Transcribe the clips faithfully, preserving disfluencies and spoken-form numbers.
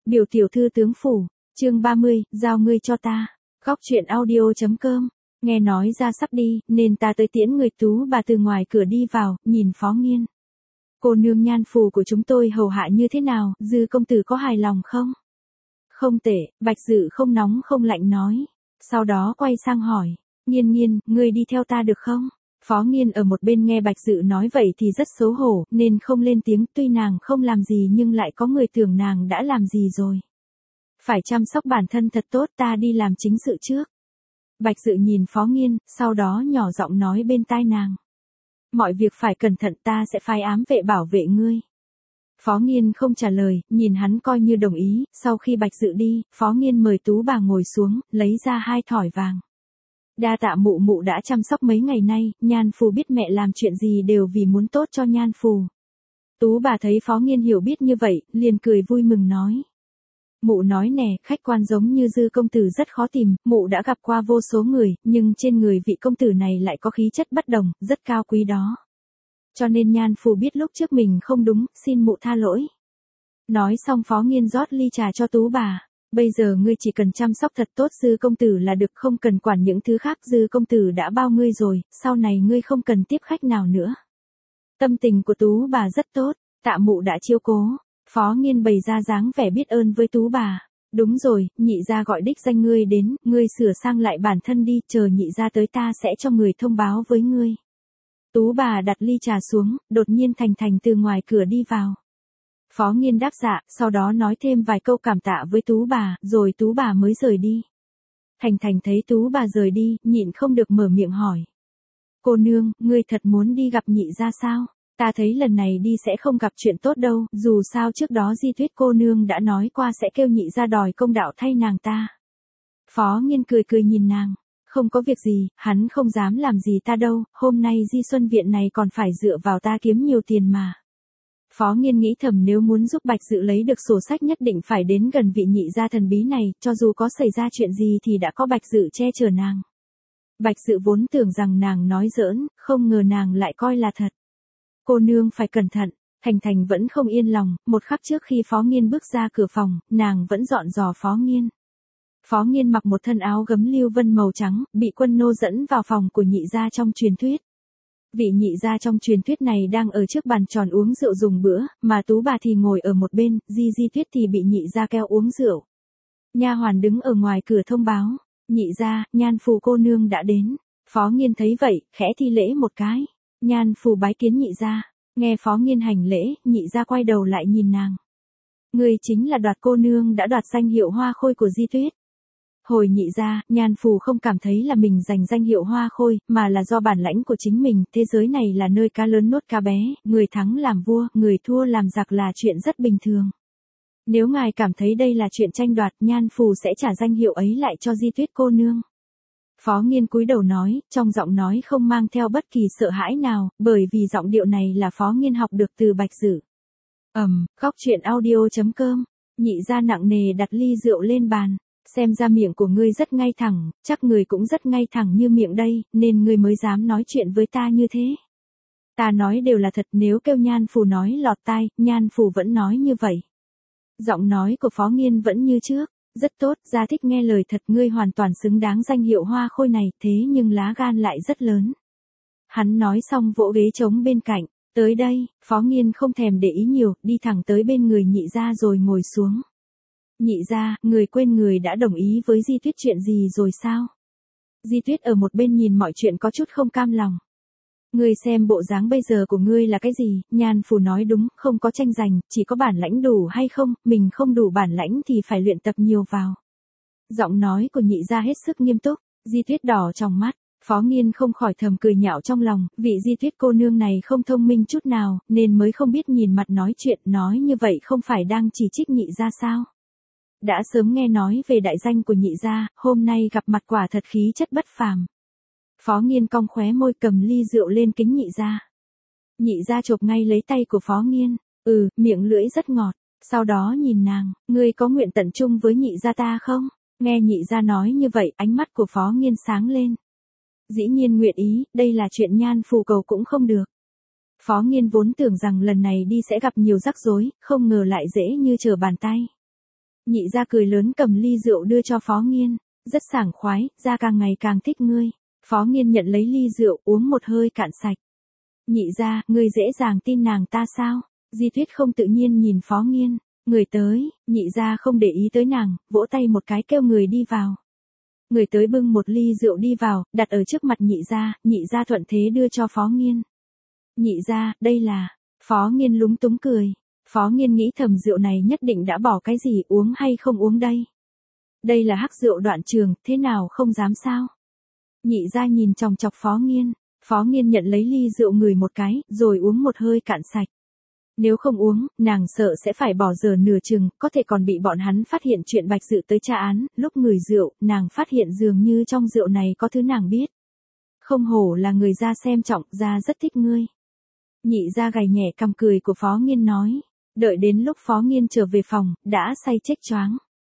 Biểu tiểu thư tướng phủ, chương ba mươi, giao ngươi cho ta. Góc truyện audio.com, nghe nói ra sắp đi, nên ta tới tiễn người. Tú bà từ ngoài cửa đi vào, nhìn Phó Nghiên. Cô nương nhan phù của chúng tôi hầu hạ như thế nào, Dư công tử có hài lòng không? Không tệ, Bạch Dự không nóng không lạnh nói. Sau đó quay sang hỏi, Nghiên Nghiên, ngươi đi theo ta được không? Phó Nghiên ở một bên nghe Bạch Dự nói vậy thì rất xấu hổ, nên không lên tiếng. Tuy nàng không làm gì nhưng lại có người tưởng nàng đã làm gì rồi. Phải chăm sóc bản thân thật tốt, ta đi làm chính sự trước. Bạch Dự nhìn Phó Nghiên, sau đó nhỏ giọng nói bên tai nàng. Mọi việc phải cẩn thận, ta sẽ phái ám vệ bảo vệ ngươi. Phó Nghiên không trả lời, nhìn hắn coi như đồng ý. Sau khi Bạch Dự đi, Phó Nghiên mời Tú bà ngồi xuống, lấy ra hai thỏi vàng. Đa tạ mụ mụ đã chăm sóc mấy ngày nay, Nhan Phù biết mẹ làm chuyện gì đều vì muốn tốt cho Nhan Phù. Tú bà thấy Phó Nghiên hiểu biết như vậy, liền cười vui mừng nói. Mụ nói nè, khách quan giống như Dư công tử rất khó tìm, mụ đã gặp qua vô số người, nhưng trên người vị công tử này lại có khí chất bất đồng, rất cao quý đó. Cho nên Nhan Phù biết lúc trước mình không đúng, xin mụ tha lỗi. Nói xong Phó Nghiên rót ly trà cho Tú bà. Bây giờ ngươi chỉ cần chăm sóc thật tốt Dư công tử là được, không cần quản những thứ khác. Dư công tử đã bao ngươi rồi, sau này ngươi không cần tiếp khách nào nữa. Tâm tình của Tú bà rất tốt, tạ mụ đã chiếu cố. Phó Nghiên bày ra dáng vẻ biết ơn với Tú bà. Đúng rồi, nhị gia gọi đích danh ngươi đến, ngươi sửa sang lại bản thân đi, chờ nhị gia tới ta sẽ cho người thông báo với ngươi. Tú bà đặt ly trà xuống, đột nhiên Thành Thành từ ngoài cửa đi vào. Phó Nghiên đáp dạ, sau đó nói thêm vài câu cảm tạ với Tú bà, rồi Tú bà mới rời đi. Thành Thành thấy Tú bà rời đi, nhịn không được mở miệng hỏi. Cô nương, ngươi thật muốn đi gặp nhị gia sao? Ta thấy lần này đi sẽ không gặp chuyện tốt đâu, dù sao trước đó Di Tuyết cô nương đã nói qua sẽ kêu nhị gia đòi công đạo thay nàng ta. Phó Nghiên cười cười nhìn nàng. Không có việc gì, hắn không dám làm gì ta đâu, hôm nay Di Xuân Viện này còn phải dựa vào ta kiếm nhiều tiền mà. Phó Nghiên nghĩ thầm nếu muốn giúp Bạch Dự lấy được sổ sách nhất định phải đến gần vị nhị gia thần bí này, cho dù có xảy ra chuyện gì thì đã có Bạch Dự che chở nàng. Bạch Dự vốn tưởng rằng nàng nói giỡn, không ngờ nàng lại coi là thật. Cô nương phải cẩn thận. Thành Thành vẫn không yên lòng, một khắc trước khi Phó Nghiên bước ra cửa phòng, nàng vẫn dọn dò Phó Nghiên. Phó Nghiên mặc một thân áo gấm lưu vân màu trắng, bị Quân Nô dẫn vào phòng của nhị gia trong truyền thuyết. Vị nhị gia trong truyền thuyết này đang ở trước bàn tròn uống rượu dùng bữa, mà Tú bà thì ngồi ở một bên, Di Di Tuyết thì bị nhị gia kéo uống rượu. Nha hoàn đứng ở ngoài cửa thông báo, nhị gia, Nhan Phù cô nương đã đến. Phó Nghiên thấy vậy, khẽ thi lễ một cái. Nhan Phù bái kiến nhị gia. Nghe Phó Nghiên hành lễ, nhị gia quay đầu lại nhìn nàng. Ngươi chính là Đoạt cô nương đã đoạt danh hiệu Hoa Khôi của Di Tuyết. Hồi nhị gia, Nhan Phù không cảm thấy là mình giành danh hiệu Hoa Khôi, mà là do bản lãnh của chính mình. Thế giới này là nơi cá lớn nuốt cá bé, người thắng làm vua, người thua làm giặc là chuyện rất bình thường. Nếu ngài cảm thấy đây là chuyện tranh đoạt, Nhan Phù sẽ trả danh hiệu ấy lại cho Di Tuyết cô nương. Phó Nghiên cúi đầu nói, trong giọng nói không mang theo bất kỳ sợ hãi nào, bởi vì giọng điệu này là Phó Nghiên học được từ Bạch Dự. Ầm, um, góc truyện audio.com, nhị gia nặng nề đặt ly rượu lên bàn. Xem ra miệng của ngươi rất ngay thẳng, chắc người cũng rất ngay thẳng như miệng đây, nên ngươi mới dám nói chuyện với ta như thế. Ta nói đều là thật, nếu kêu Nhan Phù nói lọt tai, Nhan Phù vẫn nói như vậy. Giọng nói của Phó Nghiên vẫn như trước, rất tốt, gia thích nghe lời thật, ngươi hoàn toàn xứng đáng danh hiệu Hoa Khôi này, thế nhưng lá gan lại rất lớn. Hắn nói xong vỗ ghế trống bên cạnh, tới đây, Phó Nghiên không thèm để ý nhiều, đi thẳng tới bên người nhị gia rồi ngồi xuống. Nhị gia, người quên người đã đồng ý với Di Tuyết chuyện gì rồi sao? Di Tuyết ở một bên nhìn mọi chuyện có chút không cam lòng. Ngươi xem bộ dáng bây giờ của ngươi là cái gì? Nhan Phù nói đúng, không có tranh giành, chỉ có bản lãnh đủ hay không, mình không đủ bản lãnh thì phải luyện tập nhiều vào. Giọng nói của nhị gia hết sức nghiêm túc, Di Tuyết đỏ trong mắt. Phó Nghiên không khỏi thầm cười nhạo trong lòng, vị Di Tuyết cô nương này không thông minh chút nào, nên mới không biết nhìn mặt nói chuyện, nói như vậy không phải đang chỉ trích nhị gia sao? Đã sớm nghe nói về đại danh của nhị gia, hôm nay gặp mặt quả thật khí chất bất phàm. Phó Nghiên cong khóe môi cầm ly rượu lên kính nhị gia. Nhị gia chộp ngay lấy tay của Phó Nghiên, ừ, miệng lưỡi rất ngọt, sau đó nhìn nàng, ngươi có nguyện tận chung với nhị gia ta không? Nghe nhị gia nói như vậy, ánh mắt của Phó Nghiên sáng lên. Dĩ nhiên nguyện ý, đây là chuyện Nhan Phù cầu cũng không được. Phó Nghiên vốn tưởng rằng lần này đi sẽ gặp nhiều rắc rối, không ngờ lại dễ như trở bàn tay. Nhị gia cười lớn cầm ly rượu đưa cho Phó Nghiên, rất sảng khoái, gia càng ngày càng thích ngươi. Phó Nghiên nhận lấy ly rượu uống một hơi cạn sạch. Nhị gia, ngươi dễ dàng tin nàng ta sao? Di Tuyết không tự nhiên nhìn Phó Nghiên, người tới, nhị gia không để ý tới nàng, vỗ tay một cái kêu người đi vào. Người tới bưng một ly rượu đi vào, đặt ở trước mặt nhị gia, nhị gia thuận thế đưa cho Phó Nghiên. Nhị gia, đây là, Phó Nghiên lúng túng cười. Phó Nghiên nghĩ thầm rượu này nhất định đã bỏ cái gì uống hay không uống đây. Đây là hắc rượu Đoạn Trường, thế nào không dám sao. Nhị gia nhìn chòng chọc Phó Nghiên, Phó Nghiên nhận lấy ly rượu ngửi một cái, rồi uống một hơi cạn sạch. Nếu không uống, nàng sợ sẽ phải bỏ giờ nửa chừng, có thể còn bị bọn hắn phát hiện chuyện Bạch Dự tới tra án, lúc ngửi rượu, nàng phát hiện dường như trong rượu này có thứ nàng biết. Không hổ là người gia xem trọng, gia rất thích ngươi. Nhị gia gầy nhẹ cằm cười của Phó Nghiên nói, đợi đến lúc Phó Nghiên trở về phòng, đã say chết choáng.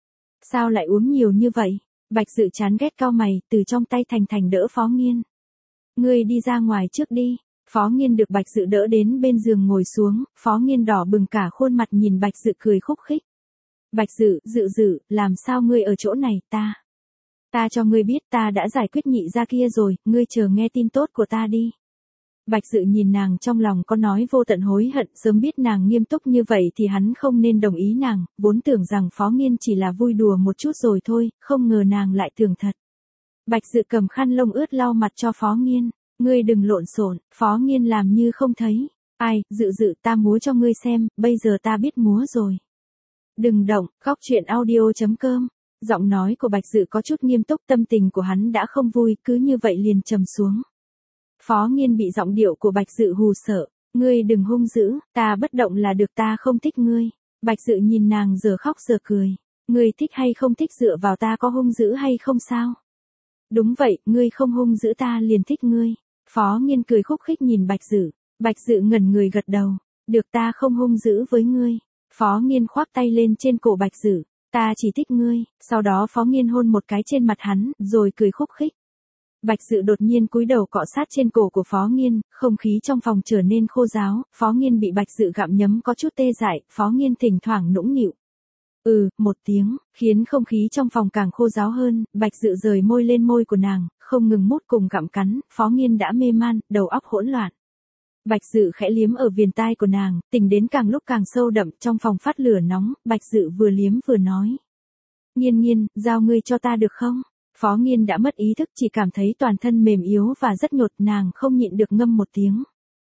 Sao lại uống nhiều như vậy? Bạch Dự chán ghét cau mày, từ trong tay Thành Thành đỡ Phó Nghiên. Ngươi đi ra ngoài trước đi. Phó Nghiên được Bạch Dự đỡ đến bên giường ngồi xuống, Phó Nghiên đỏ bừng cả khuôn mặt nhìn Bạch Dự cười khúc khích. Bạch Dự, Dự Dự, làm sao ngươi ở chỗ này, ta? Ta cho ngươi biết ta đã giải quyết nhị gia kia rồi, ngươi chờ nghe tin tốt của ta đi. Bạch Dự nhìn nàng trong lòng có nói vô tận hối hận, sớm biết nàng nghiêm túc như vậy thì hắn không nên đồng ý nàng, vốn tưởng rằng Phó Nghiên chỉ là vui đùa một chút rồi thôi, không ngờ nàng lại tưởng thật. Bạch Dự cầm khăn lông ướt lau mặt cho Phó Nghiên. Ngươi đừng lộn xộn, Phó Nghiên làm như không thấy. Ai, Dự Dự ta múa cho ngươi xem, bây giờ ta biết múa rồi. Đừng động, góc truyện audio chấm com. Giọng nói của Bạch Dự có chút nghiêm túc, tâm tình của hắn đã không vui, cứ như vậy liền trầm xuống. Phó Nghiên bị giọng điệu của Bạch Dự hù sợ. Ngươi đừng hung dữ, ta bất động là được, ta không thích ngươi. Bạch Dự nhìn nàng giờ khóc giờ cười. Ngươi thích hay không thích dựa vào ta có hung dữ hay không sao? Đúng vậy, ngươi không hung dữ ta liền thích ngươi. Phó Nghiên cười khúc khích nhìn Bạch Dự. Bạch Dự ngẩn người gật đầu. Được, ta không hung dữ với ngươi. Phó Nghiên khoác tay lên trên cổ Bạch Dự. Ta chỉ thích ngươi. Sau đó Phó Nghiên hôn một cái trên mặt hắn, rồi cười khúc khích. Bạch Dự đột nhiên cúi đầu cọ sát trên cổ của Phó Nghiên, không khí trong phòng trở nên khô ráo. Phó Nghiên bị Bạch Dự gặm nhấm có chút tê dại, Phó Nghiên thỉnh thoảng nũng nịu. Ừ, một tiếng, khiến không khí trong phòng càng khô ráo hơn, Bạch Dự rời môi lên môi của nàng, không ngừng mút cùng gặm cắn, Phó Nghiên đã mê man, đầu óc hỗn loạn. Bạch Dự khẽ liếm ở viền tai của nàng, tình đến càng lúc càng sâu đậm, trong phòng phát lửa nóng, Bạch Dự vừa liếm vừa nói. Nghiên Nghiên, giao ngươi cho ta được không? Phó Nghiên đã mất ý thức, chỉ cảm thấy toàn thân mềm yếu và rất nhột, nàng không nhịn được ngâm một tiếng.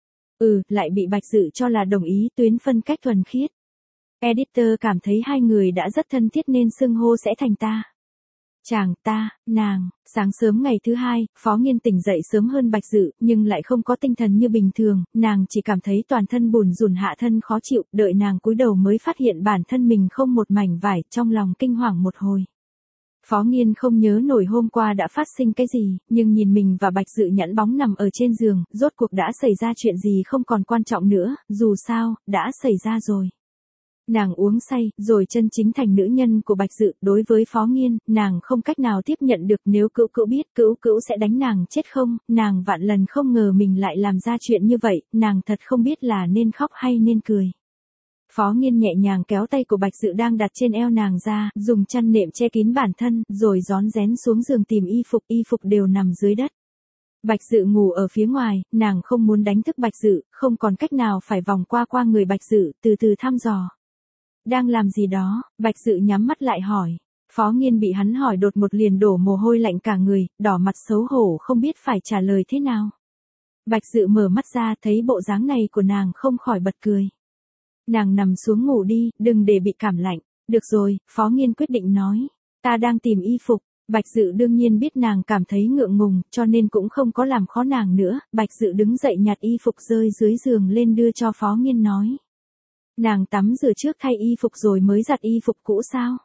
Ừ, lại bị Bạch Dự cho là đồng ý, tuyến phân cách thuần khiết. Editor cảm thấy hai người đã rất thân thiết nên xưng hô sẽ thành ta. Chàng, ta, nàng. Sáng sớm ngày thứ hai, Phó Nghiên tỉnh dậy sớm hơn Bạch Dự, nhưng lại không có tinh thần như bình thường, nàng chỉ cảm thấy toàn thân bùn rùn hạ thân khó chịu, đợi nàng cúi đầu mới phát hiện bản thân mình không một mảnh vải, trong lòng kinh hoàng một hồi. Phó Nghiên không nhớ nổi hôm qua đã phát sinh cái gì, nhưng nhìn mình và Bạch Dự nhẵn bóng nằm ở trên giường, rốt cuộc đã xảy ra chuyện gì không còn quan trọng nữa, dù sao, đã xảy ra rồi. Nàng uống say, rồi chân chính thành nữ nhân của Bạch Dự, đối với Phó Nghiên, nàng không cách nào tiếp nhận được, nếu Cữu Cữu biết, Cữu Cữu sẽ đánh nàng chết không, nàng vạn lần không ngờ mình lại làm ra chuyện như vậy, nàng thật không biết là nên khóc hay nên cười. Phó Nghiên nhẹ nhàng kéo tay của Bạch Dự đang đặt trên eo nàng ra, dùng chăn nệm che kín bản thân, rồi rón rén xuống giường tìm y phục, y phục đều nằm dưới đất. Bạch Dự ngủ ở phía ngoài, nàng không muốn đánh thức Bạch Dự, không còn cách nào phải vòng qua qua người Bạch Dự, từ từ thăm dò. Đang làm gì đó? Bạch Dự nhắm mắt lại hỏi. Phó Nghiên bị hắn hỏi đột một liền đổ mồ hôi lạnh cả người, đỏ mặt xấu hổ không biết phải trả lời thế nào. Bạch Dự mở mắt ra thấy bộ dáng này của nàng không khỏi bật cười. Nàng nằm xuống ngủ đi, đừng để bị cảm lạnh. Được rồi, Phó Nghiên quyết định nói. Ta đang tìm y phục. Bạch Dự đương nhiên biết nàng cảm thấy ngượng ngùng, cho nên cũng không có làm khó nàng nữa. Bạch Dự đứng dậy nhặt y phục rơi dưới giường lên đưa cho Phó Nghiên nói. Nàng tắm rửa trước thay y phục rồi mới giặt y phục cũ sao?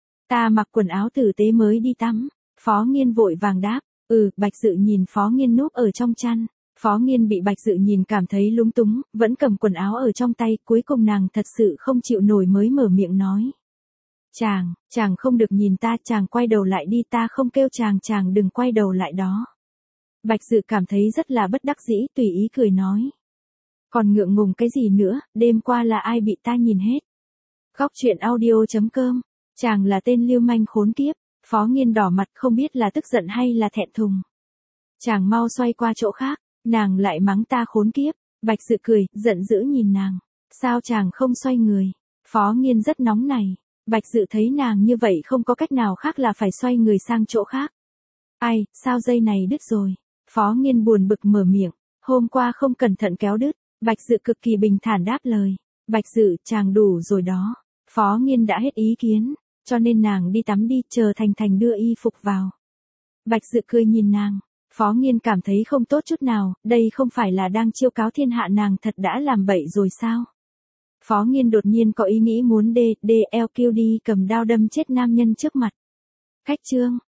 Ta mặc quần áo tử tế mới đi tắm. Phó Nghiên vội vàng đáp. Ừ, Bạch Dự nhìn Phó Nghiên núp ở trong chăn. Phó Nghiên bị Bạch Dự nhìn cảm thấy lúng túng, vẫn cầm quần áo ở trong tay, cuối cùng nàng thật sự không chịu nổi mới mở miệng nói. Chàng, chàng không được nhìn ta, chàng quay đầu lại đi, ta không kêu chàng, chàng đừng quay đầu lại đó. Bạch Dự cảm thấy rất là bất đắc dĩ, tùy ý cười nói. Còn ngượng ngùng cái gì nữa, đêm qua là ai bị ta nhìn hết. Góc truyện audio chấm com Chàng là tên lưu manh khốn kiếp. Phó Nghiên đỏ mặt không biết là tức giận hay là thẹn thùng. Chàng mau xoay qua chỗ khác, nàng lại mắng ta khốn kiếp. Bạch Dự cười, giận dữ nhìn nàng. Sao chàng không xoay người? Phó Nghiên rất nóng này. Bạch Dự thấy nàng như vậy không có cách nào khác là phải xoay người sang chỗ khác. Ai, sao dây này đứt rồi? Phó Nghiên buồn bực mở miệng. Hôm qua không cẩn thận kéo đứt. Bạch Dự cực kỳ bình thản đáp lời. Bạch Dự, chàng đủ rồi đó. Phó Nghiên đã hết ý kiến, cho nên nàng đi tắm đi, chờ Thành Thành đưa y phục vào. Bạch Dự cười nhìn nàng. Phó Nghiên cảm thấy không tốt chút nào, đây không phải là đang chiêu cáo thiên hạ nàng thật đã làm bậy rồi sao? Phó Nghiên đột nhiên có ý nghĩ muốn đê, đê eo kiêu đi cầm đao đâm chết nam nhân trước mặt. Khách chương.